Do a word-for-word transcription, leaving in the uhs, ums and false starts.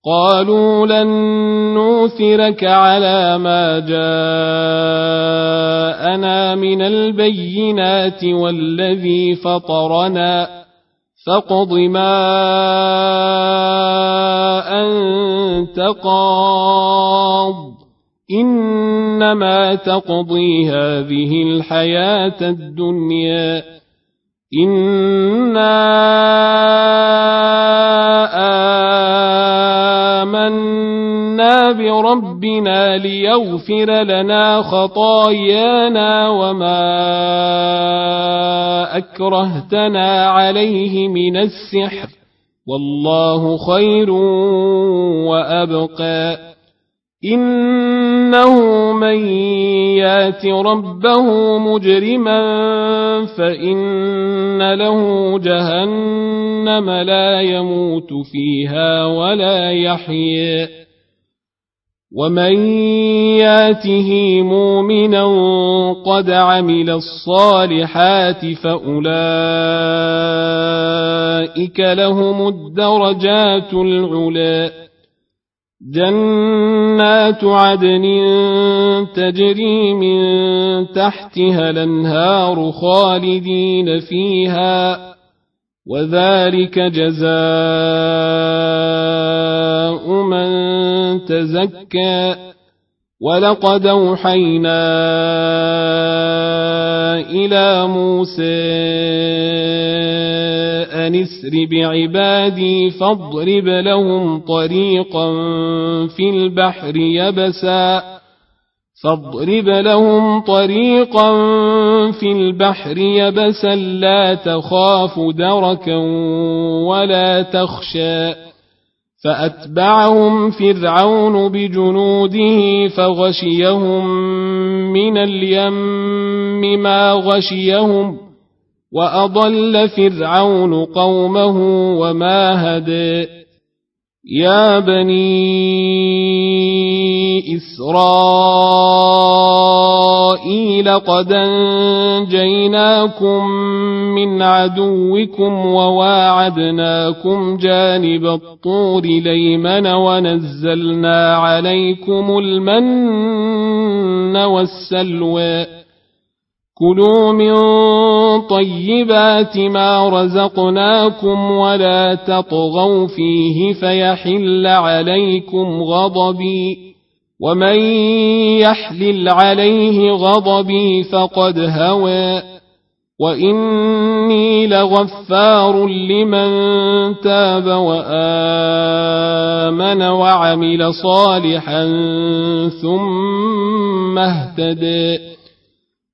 قالوا لن نؤثرك على ما جاءنا من البينات والذي فطرنا فاقض ما أنت قاض إنما تقضي هذه الحياة الدنيا إنا آمنا بربنا ليغفر لنا خطايانا وما أكرهتنا عليه من السحر والله خير وأبقى إنه من يات ربه مجرما فإن له جهنم لا يموت فيها ولا يحيى ومن ياته مؤمنا قد عمل الصالحات فأولئك لهم الدرجات العلى جنات عدن تجري من تحتها الأنهار خالدين فيها وذلك جزاء من تزكى ولقد أوحينا إلى موسى أن اسر بعبادي فاضرب لهم طريقا في البحر يبسا فاضرب لهم طريقا في البحر يبسا لا تخاف دركا ولا تخشى فأتبعهم فرعون بجنوده فغشيهم من اليم ما غشيهم وأضل فرعون قومه وما هدى يا بني إسرائيل قد أنجيناكم من عدوكم وواعدناكم جانب الطور الأيمن ونزلنا عليكم المن والسلوى كلوا من طيبات ما رزقناكم ولا تطغوا فيه فيحل عليكم غضبي ومن يحلل عليه غضبي فقد هوى وإني لغفار لمن تاب وآمن وعمل صالحا ثم اهتدى